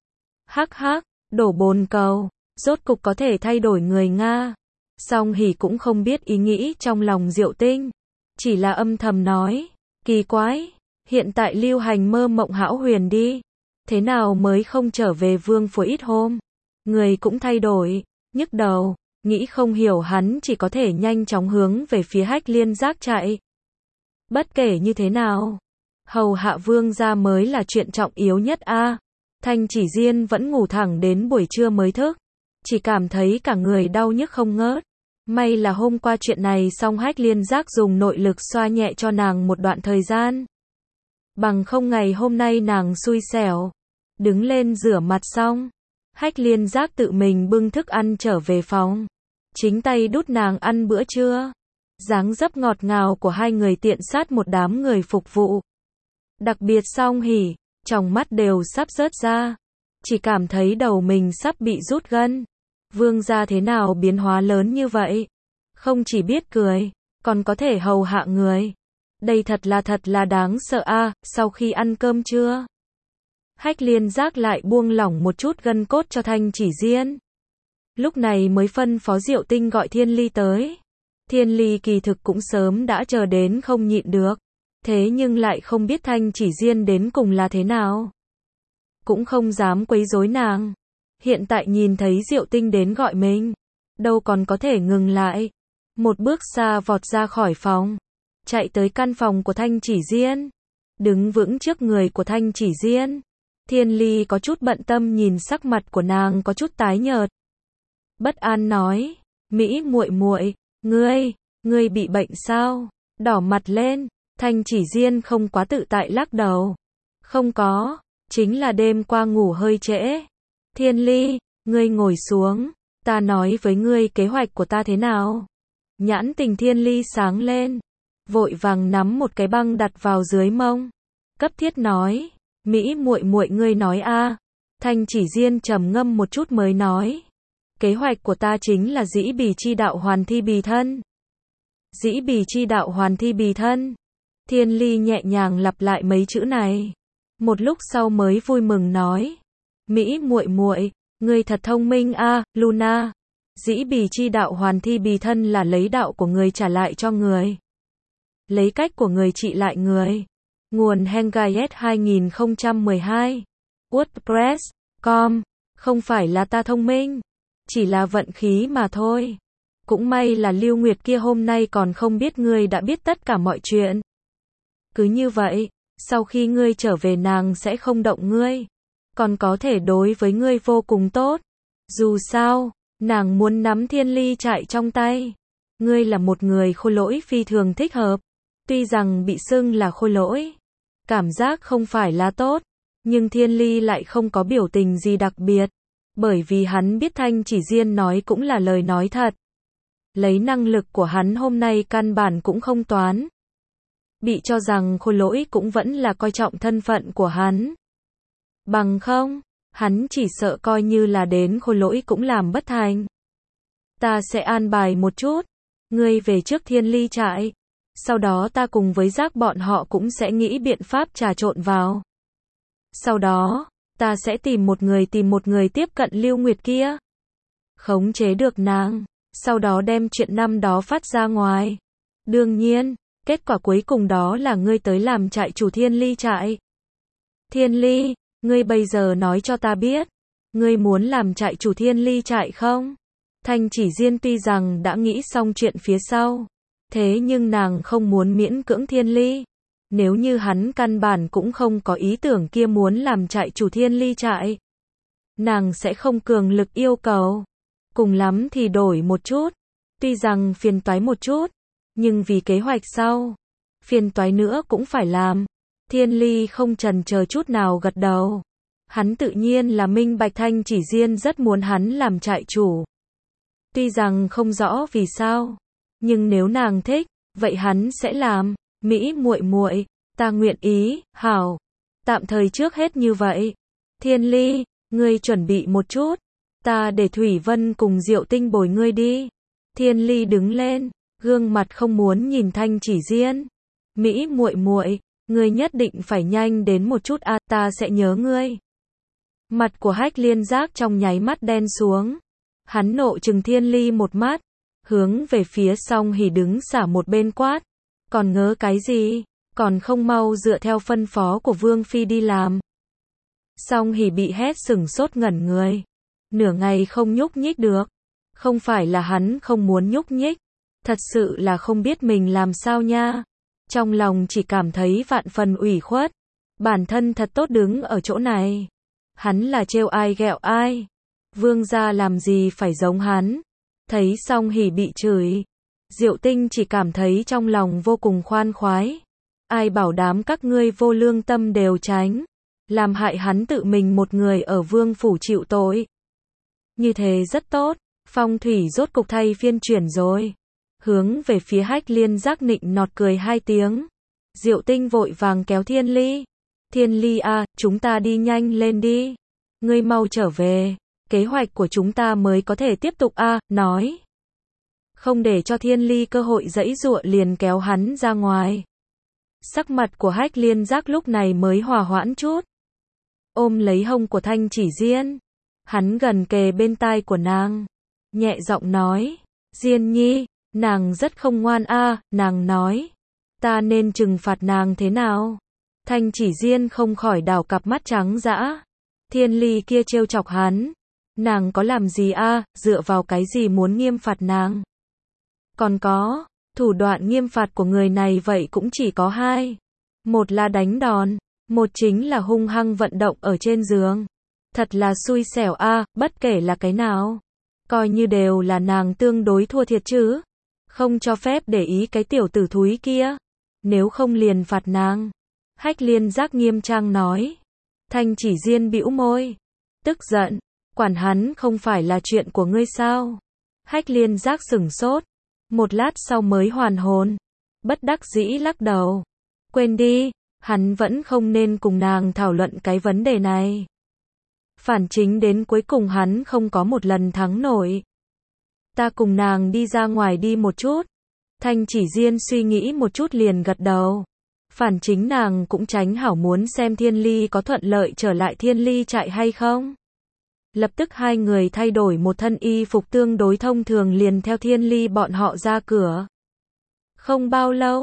Hắc hắc, đổ bồn cầu. Rốt cục có thể thay đổi người Nga. Song Hỉ cũng không biết ý nghĩ trong lòng Diệu Tinh. Chỉ là âm thầm nói. Kỳ quái. Hiện tại lưu hành mơ mộng hão huyền đi. Thế nào mới không trở về vương phủ ít hôm. Người cũng thay đổi. Nhức đầu. Nghĩ không hiểu hắn chỉ có thể nhanh chóng hướng về phía Hách Liên Giác chạy. Bất kể như thế nào. Hầu hạ vương gia mới là chuyện trọng yếu nhất a. Thanh Chỉ Diên vẫn ngủ thẳng đến buổi trưa mới thức. Chỉ cảm thấy cả người đau nhức không ngớt. May là hôm qua chuyện này xong Hách Liên Giác dùng nội lực xoa nhẹ cho nàng một đoạn thời gian. Bằng không ngày hôm nay nàng xui xẻo. Đứng lên rửa mặt xong. Hách Liên Giác tự mình bưng thức ăn trở về phòng. Chính tay đút nàng ăn bữa trưa. Dáng dấp ngọt ngào của hai người tiện sát một đám người phục vụ. Đặc biệt Song Hỉ, trong mắt đều sắp rớt ra. Chỉ cảm thấy đầu mình sắp bị rút gân. Vương gia thế nào biến hóa lớn như vậy? Không chỉ biết cười, còn có thể hầu hạ người. Đây thật là đáng sợ a. Sau khi ăn cơm trưa, Hách Liên Giác lại buông lỏng một chút gân cốt cho Thanh Chỉ Diên. Lúc này mới phân phó Diệu Tinh gọi Thiên Ly tới. Thiên Ly kỳ thực cũng sớm đã chờ đến không nhịn được. Thế nhưng lại không biết Thanh Chỉ Diên đến cùng là thế nào. Cũng không dám quấy rối nàng. Hiện tại nhìn thấy Diệu Tinh đến gọi mình. Đâu còn có thể ngừng lại. Một bước xa vọt ra khỏi phòng. Chạy tới căn phòng của Thanh Chỉ Diên. Đứng vững trước người của Thanh Chỉ Diên. Thiên Ly có chút bận tâm nhìn sắc mặt của nàng có chút tái nhợt. Bất an nói. Mỹ muội muội, ngươi bị bệnh sao? Đỏ mặt lên. Thanh Chỉ Diên không quá tự tại lắc đầu. Không có. Chính là đêm qua ngủ hơi trễ. Thiên Ly, ngươi ngồi xuống. Ta nói với ngươi kế hoạch của ta thế nào? Nhãn tình Thiên Ly sáng lên. Vội vàng nắm một cái băng đặt vào dưới mông. Cấp thiết nói. Mỹ muội muội ngươi nói a. Thanh Chỉ Diên trầm ngâm một chút mới nói. Kế hoạch của ta chính là dĩ bì chi đạo hoàn thi bì thân. Dĩ bì chi đạo hoàn thi bì thân. Thiên Ly nhẹ nhàng lặp lại mấy chữ này. Một lúc sau mới vui mừng nói. Mỹ muội muội, ngươi thật thông minh a, Luna. Dĩ bì chi đạo hoàn thi bì thân là lấy đạo của người trả lại cho người. Lấy cách của người trị lại người. Nguồn Hengayet 2012. WordPress.com. Không phải là ta thông minh, chỉ là vận khí mà thôi. Cũng may là Lưu Nguyệt kia hôm nay còn không biết ngươi đã biết tất cả mọi chuyện. Cứ như vậy, sau khi ngươi trở về nàng sẽ không động ngươi, còn có thể đối với ngươi vô cùng tốt. Dù sao, nàng muốn nắm Thiên Ly Trại trong tay. Ngươi là một người khôi lỗi phi thường thích hợp. Tuy rằng bị xưng là khôi lỗi, cảm giác không phải là tốt, nhưng Thiên Ly lại không có biểu tình gì đặc biệt, bởi vì hắn biết Thanh Chỉ Diên nói cũng là lời nói thật. Lấy năng lực của hắn hôm nay căn bản cũng không toán. Bị cho rằng khôi lỗi cũng vẫn là coi trọng thân phận của hắn. Bằng không, hắn chỉ sợ coi như là đến khôi lỗi cũng làm bất thành. Ta sẽ an bài một chút, ngươi về trước Thiên Ly Trại, sau đó ta cùng với Giác bọn họ cũng sẽ nghĩ biện pháp trà trộn vào. Sau đó, ta sẽ tìm một người tiếp cận Lưu Nguyệt kia, khống chế được nàng, sau đó đem chuyện năm đó phát ra ngoài. Đương nhiên, kết quả cuối cùng đó là ngươi tới làm trại chủ Thiên Ly Trại. Thiên Ly, ngươi bây giờ nói cho ta biết, ngươi muốn làm trại chủ Thiên Ly Trại không? Thanh Chỉ Diên tuy rằng đã nghĩ xong chuyện phía sau, thế nhưng nàng không muốn miễn cưỡng Thiên Ly. Nếu như hắn căn bản cũng không có ý tưởng kia muốn làm trại chủ Thiên Ly Trại, nàng sẽ không cường lực yêu cầu. Cùng lắm thì đổi một chút, tuy rằng phiền toái một chút, nhưng vì kế hoạch sau, phiền toái nữa cũng phải làm. Thiên Ly không chần chờ chút nào gật đầu. Hắn tự nhiên là minh bạch Thanh Chỉ Diên rất muốn hắn làm trại chủ. Tuy rằng không rõ vì sao, nhưng nếu nàng thích, vậy hắn sẽ làm. Mỹ muội muội, ta nguyện ý, hảo. Tạm thời trước hết như vậy. Thiên Ly, ngươi chuẩn bị một chút, ta để Thủy Vân cùng Diệu Tinh bồi ngươi đi. Thiên Ly đứng lên, gương mặt không muốn nhìn Thanh Chỉ Diên. Mỹ muội muội, ngươi nhất định phải nhanh đến một chút a, ta sẽ nhớ ngươi. Mặt của Hách Liên Giác trong nháy mắt đen xuống. Hắn nộ trừng Thiên Ly một mắt, hướng về phía Song Hỉ đứng xả một bên quát. Còn ngớ cái gì, còn không mau dựa theo phân phó của Vương Phi đi làm. Song Hỉ bị hét sửng sốt ngẩn người. Nửa ngày không nhúc nhích được. Không phải là hắn không muốn nhúc nhích, thật sự là không biết mình làm sao nha. Trong lòng chỉ cảm thấy vạn phần ủy khuất. Bản thân thật tốt đứng ở chỗ này. Hắn là trêu ai ghẹo ai. Vương gia làm gì phải giống hắn. Thấy Song Hỉ bị chửi, Diệu Tinh chỉ cảm thấy trong lòng vô cùng khoan khoái. Ai bảo đám các ngươi vô lương tâm đều tránh, làm hại hắn tự mình một người ở vương phủ chịu tội. Như thế rất tốt, phong thủy rốt cục thay phiên chuyển rồi. Hướng về phía Hách Liên Giác nịnh nọt cười hai tiếng. Diệu Tinh vội vàng kéo Thiên Ly. Thiên Ly à, chúng ta đi nhanh lên đi. Ngươi mau trở về, kế hoạch của chúng ta mới có thể tiếp tục a, nói. Không để cho Thiên Ly cơ hội giãy giụa liền kéo hắn ra ngoài. Sắc mặt của Hách Liên Giác lúc này mới hòa hoãn chút. Ôm lấy hông của Thanh Chỉ Diên. Hắn gần kề bên tai của nàng. Nhẹ giọng nói. Diên nhi, nàng rất không ngoan a, nàng nói. Ta nên trừng phạt nàng thế nào? Thanh Chỉ Diên không khỏi đảo cặp mắt trắng dã. Thiên Ly kia trêu chọc hắn. Nàng có làm gì a, dựa vào cái gì muốn nghiêm phạt nàng? Còn có, thủ đoạn nghiêm phạt của người này vậy cũng chỉ có hai. Một là đánh đòn, một chính là hung hăng vận động ở trên giường. Thật là xui xẻo a, bất kể là cái nào. Coi như đều là nàng tương đối thua thiệt chứ. Không cho phép để ý cái tiểu tử thúi kia. Nếu không liền phạt nàng. Hách Liên Giác nghiêm trang nói. Thanh Chỉ Diên bĩu môi. Tức giận, quản hắn không phải là chuyện của ngươi sao? Hách Liên Giác sửng sốt. Một lát sau mới hoàn hồn. Bất đắc dĩ lắc đầu. Quên đi, hắn vẫn không nên cùng nàng thảo luận cái vấn đề này. Phản chính đến cuối cùng hắn không có một lần thắng nổi. Ta cùng nàng đi ra ngoài đi một chút. Thanh Chỉ Diên suy nghĩ một chút liền gật đầu. Phản chính nàng cũng tránh hảo muốn xem Thiên Ly có thuận lợi trở lại Thiên Ly Trại hay không. Lập tức hai người thay đổi một thân y phục tương đối thông thường liền theo Thiên Ly bọn họ ra cửa. Không bao lâu,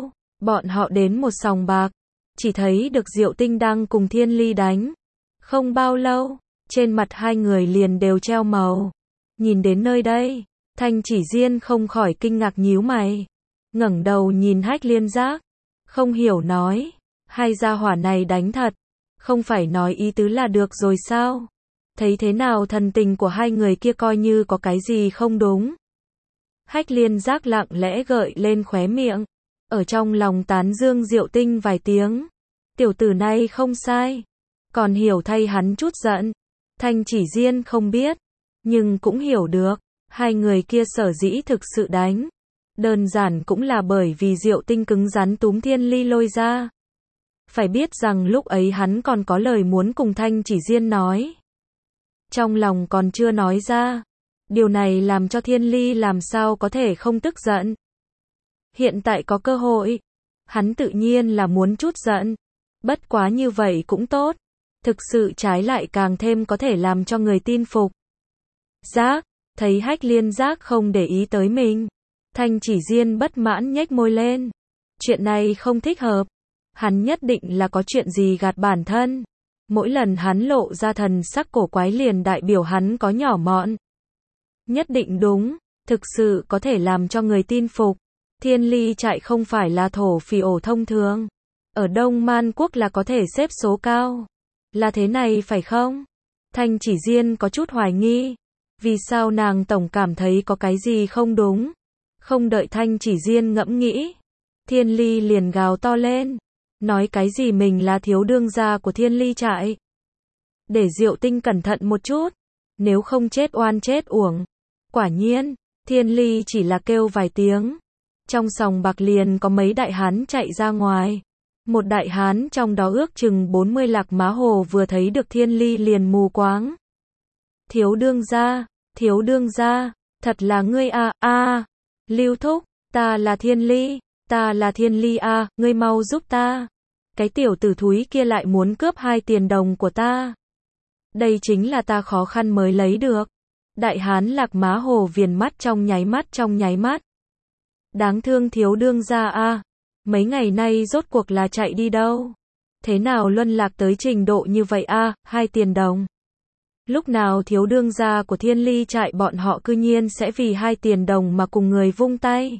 Bọn họ đến một sòng bạc, chỉ thấy được Diệu Tinh đang cùng Thiên Ly đánh. Không bao lâu, trên mặt hai người liền đều treo màu. Nhìn đến nơi đây, Thanh Chỉ Diên không khỏi kinh ngạc nhíu mày. Ngẩng đầu nhìn Hách Liên Giác, không hiểu nói, hai gia hỏa này đánh thật, không phải nói ý tứ là được rồi sao? Thấy thế nào thần tình của hai người kia coi như có cái gì không đúng. Hách Liên Giác lặng lẽ gợi lên khóe miệng, ở trong lòng tán dương Diệu Tinh vài tiếng. Tiểu tử này không sai, còn hiểu thay hắn chút giận. Thanh Chỉ Diên không biết, nhưng cũng hiểu được, hai người kia sở dĩ thực sự đánh. Đơn giản cũng là bởi vì Diệu Tinh cứng rắn túm Thiên Ly lôi ra. Phải biết rằng lúc ấy hắn còn có lời muốn cùng Thanh Chỉ Diên nói. Trong lòng còn chưa nói ra. Điều này làm cho Thiên Ly làm sao có thể không tức giận. Hiện tại có cơ hội, hắn tự nhiên là muốn chút giận. Bất quá như vậy cũng tốt. Thực sự trái lại càng thêm có thể làm cho người tin phục. Giác, thấy Hách Liên Giác không để ý tới mình. Thanh Chỉ Diên bất mãn nhếch môi lên. Chuyện này không thích hợp. Hắn nhất định là có chuyện gì gạt bản thân. Mỗi lần hắn lộ ra thần sắc cổ quái liền đại biểu hắn có nhỏ mọn. Nhất định đúng, thực sự có thể làm cho người tin phục. Thiên Ly trại không phải là thổ phỉ ổ thông thường. Ở Đông Man Quốc là có thể xếp số cao. Là thế này phải không? Thanh Chỉ Diên có chút hoài nghi. Vì sao nàng tổng cảm thấy có cái gì không đúng? Không đợi Thanh Chỉ Diên ngẫm nghĩ, Thiên Ly liền gào to lên. Nói cái gì mình là thiếu đương gia của Thiên Ly trại. Để Diệu Tinh cẩn thận một chút. Nếu không chết oan chết uổng. Quả nhiên, Thiên Ly chỉ là kêu vài tiếng. Trong sòng bạc liền có mấy đại hán chạy ra ngoài. Một đại hán trong đó ước chừng 40 Lạc Má Hồ vừa thấy được Thiên Ly liền mù quáng. Thiếu đương gia, thật là ngươi à, Lưu thúc, ta là Thiên Ly à, ngươi mau giúp ta. Cái tiểu tử thúi kia lại muốn cướp 2 tiền đồng của ta. Đây chính là ta khó khăn mới lấy được. Đại hán Lạc Má Hồ viền mắt trong nháy mắt. Đáng thương thiếu đương gia à, mấy ngày nay rốt cuộc là chạy đi đâu? Thế nào luân lạc tới trình độ như vậy à, 2 tiền đồng. Lúc nào thiếu đương gia của Thiên Ly trại bọn họ cư nhiên sẽ vì 2 tiền đồng mà cùng người vung tay.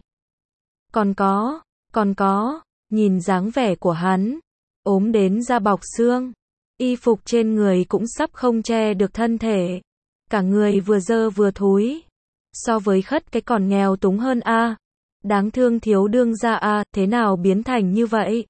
Còn có, nhìn dáng vẻ của hắn, ốm đến da bọc xương, y phục trên người cũng sắp không che được thân thể, cả người vừa dơ vừa thúi, so với khất cái còn nghèo túng hơn a. Đáng thương thiếu đương gia a, thế nào biến thành như vậy?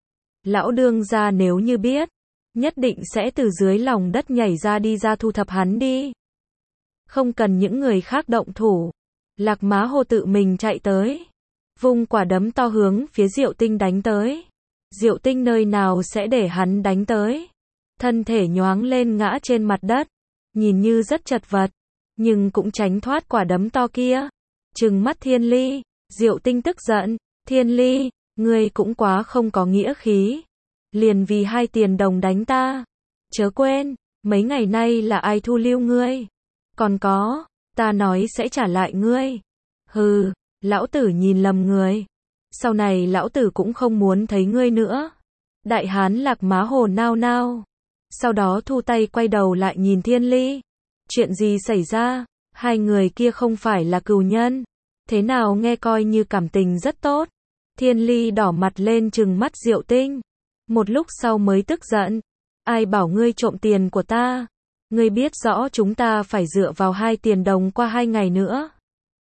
Lão đương gia nếu như biết, nhất định sẽ từ dưới lòng đất nhảy ra đi ra thu thập hắn đi. Không cần những người khác động thủ, Lạc Má Hồ tự mình chạy tới, vung quả đấm to hướng phía Diệu Tinh đánh tới. Diệu Tinh nơi nào sẽ để hắn đánh tới? Thân thể nhoáng lên ngã trên mặt đất, nhìn như rất chật vật, nhưng cũng tránh thoát quả đấm to kia. Trừng mắt Thiên Ly, Diệu Tinh tức giận, Thiên Ly, ngươi cũng quá không có nghĩa khí. Liền vì 2 tiền đồng đánh ta. Chớ quên, mấy ngày nay là ai thu lưu ngươi. Còn có, ta nói sẽ trả lại ngươi. Hừ, lão tử nhìn lầm người. Sau này lão tử cũng không muốn thấy ngươi nữa. Đại hán Lạc Má Hồ nao nao. Sau đó thu tay quay đầu lại nhìn Thiên Ly. Chuyện gì xảy ra? Hai người kia không phải là cừu nhân. Thế nào nghe coi như cảm tình rất tốt. Thiên Ly đỏ mặt lên trừng mắt Diệu Tinh. Một lúc sau mới tức giận. Ai bảo ngươi trộm tiền của ta? Ngươi biết rõ chúng ta phải dựa vào 2 tiền đồng qua 2 ngày nữa.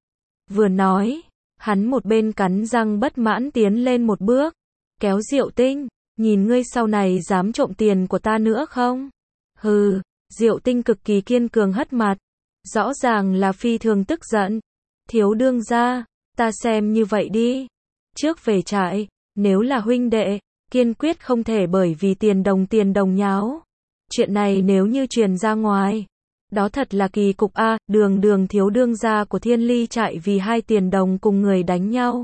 Vừa nói, hắn một bên cắn răng bất mãn tiến lên một bước. Kéo Diệu Tinh, nhìn ngươi sau này dám trộm tiền của ta nữa không? Hừ, Diệu Tinh cực kỳ kiên cường hất mặt. Rõ ràng là phi thường tức giận. Thiếu đương gia, ta xem như vậy đi. Trước về trại, nếu là huynh đệ, kiên quyết không thể bởi vì tiền đồng nháo. Chuyện này nếu như truyền ra ngoài, đó thật là kỳ cục a, đường thiếu đương gia của Thiên Ly trại vì 2 tiền đồng cùng người đánh nhau.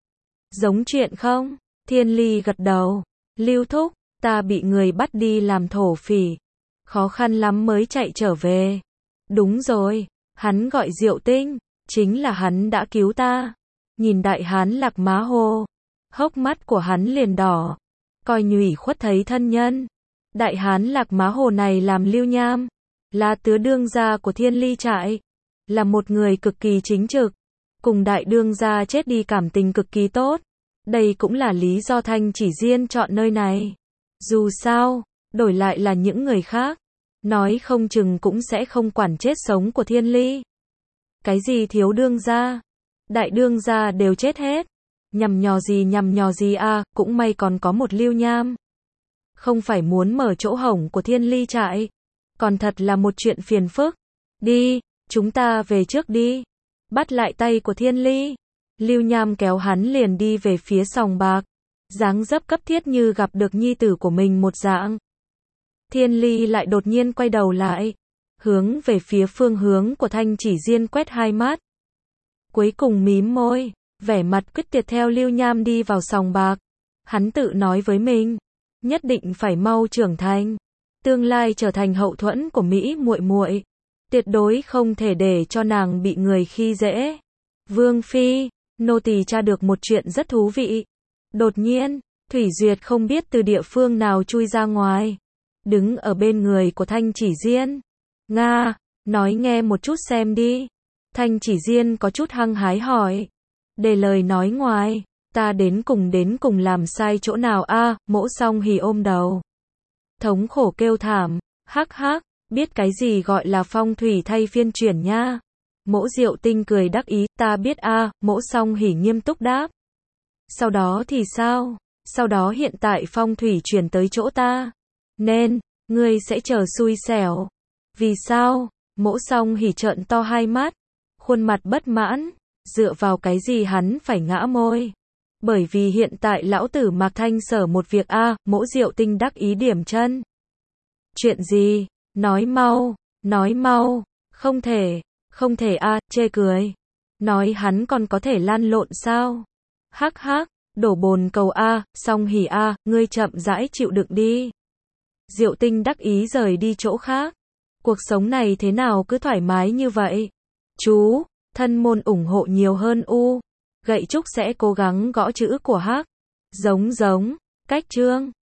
Giống chuyện không? Thiên Ly gật đầu. Lưu thúc, ta bị người bắt đi làm thổ phỉ. Khó khăn lắm mới chạy trở về. Đúng rồi, hắn gọi Diệu Tinh, chính là hắn đã cứu ta. Nhìn đại hán Lạc Má Hồ, Hốc mắt của hắn liền đỏ, coi như ủy khuất thấy thân nhân. Đại hán Lạc Má Hồ này làm Lưu Nham, là tứ đương gia của Thiên Ly trại, là một người cực kỳ chính trực, cùng đại đương gia chết đi cảm tình cực kỳ tốt. Đây cũng là lý do Thanh Chỉ Diên chọn nơi này. Dù sao, đổi lại là những người khác, nói không chừng cũng sẽ không quản chết sống của Thiên Ly. Cái gì thiếu đương gia, đại đương gia đều chết hết. Nhằm nhò gì à, cũng may còn có một Lưu Nham. Không phải muốn mở chỗ hổng của Thiên Ly trại, còn thật là một chuyện phiền phức. Đi, chúng ta về trước đi. Bắt lại tay của Thiên Ly, Lưu Nham kéo hắn liền đi về phía sòng bạc, dáng dấp cấp thiết như gặp được nhi tử của mình một dạng. Thiên Ly lại đột nhiên quay đầu lại, hướng về phía phương hướng của Thanh Chỉ Diên quét hai mắt. Cuối cùng mím môi, vẻ mặt quyết tuyệt theo Lưu Nham đi vào sòng bạc. Hắn tự nói với mình, nhất định phải mau trưởng thành, tương lai trở thành hậu thuẫn của Mỹ muội muội, tuyệt đối không thể để cho nàng bị người khi dễ. Vương phi, nô tỳ tra được một chuyện rất thú vị. Đột nhiên, Thủy Duyệt không biết từ địa phương nào chui ra ngoài, đứng ở bên người của Thanh Chỉ Diên. Nga, nói nghe một chút xem đi. Thanh Chỉ Diên có chút hăng hái hỏi. Để lời nói ngoài, ta đến cùng làm sai chỗ nào a? Mỗ Song Hỉ ôm đầu, thống khổ kêu thảm, hắc hắc, biết cái gì gọi là phong thủy thay phiên chuyển nha. Mỗ Diệu Tinh cười đắc ý, ta biết a. Mỗ Song Hỉ nghiêm túc đáp. Sau đó thì sao? Sau đó hiện tại phong thủy chuyển tới chỗ ta, nên ngươi sẽ chờ xui xẻo. Vì sao? Mỗ Song Hỉ trợn to hai mắt, khuôn mặt bất mãn. Dựa vào cái gì hắn phải ngã môi? Bởi vì hiện tại lão tử Mạc Thanh Sở một việc a. Mỗ Diệu Tinh đắc ý điểm chân. Chuyện gì? Nói mau. Không thể a, chê cười. Nói hắn còn có thể lăn lộn sao? Hắc hắc, đổ bồn cầu a, Song Hỉ a, ngươi chậm rãi chịu đựng đi. Diệu Tinh đắc ý rời đi chỗ khác. Cuộc sống này thế nào cứ thoải mái như vậy? Chú, thân môn ủng hộ nhiều hơn u. Gậy trúc sẽ cố gắng gõ chữ của Hắc. Giống, cách chương.